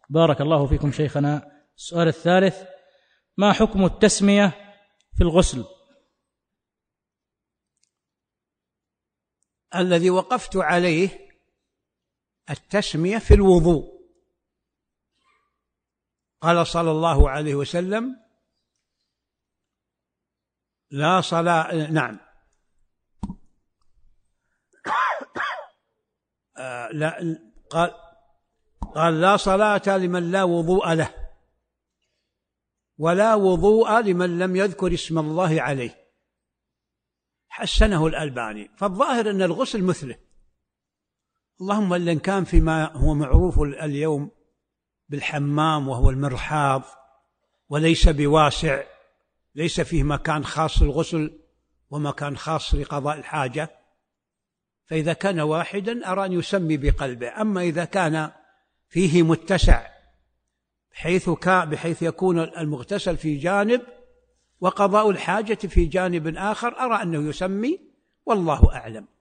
بارك الله فيكم شيخنا. السؤال الثالث: ما حكم التسمية في الغسل؟ الذي وقفت عليه التسمية في الوضوء. قال صلى الله عليه وسلم: لا صلاة، نعم، لا، قال: لا صلاة لمن لا وضوء له، ولا وضوء لمن لم يذكر اسم الله عليه. حسنه الألباني. فالظاهر أن الغسل مثله، اللهم إلا إن كان فيما هو معروف اليوم بالحمام وهو المرحاض وليس بواسع، ليس فيه مكان خاص للغسل ومكان خاص لقضاء الحاجة، فإذا كان واحدا أرى أن يسمي بقلبه. أما إذا كان فيه متسع بحيث يكون المغتسل في جانب وقضاء الحاجة في جانب آخر، أرى أنه يسمي، والله أعلم.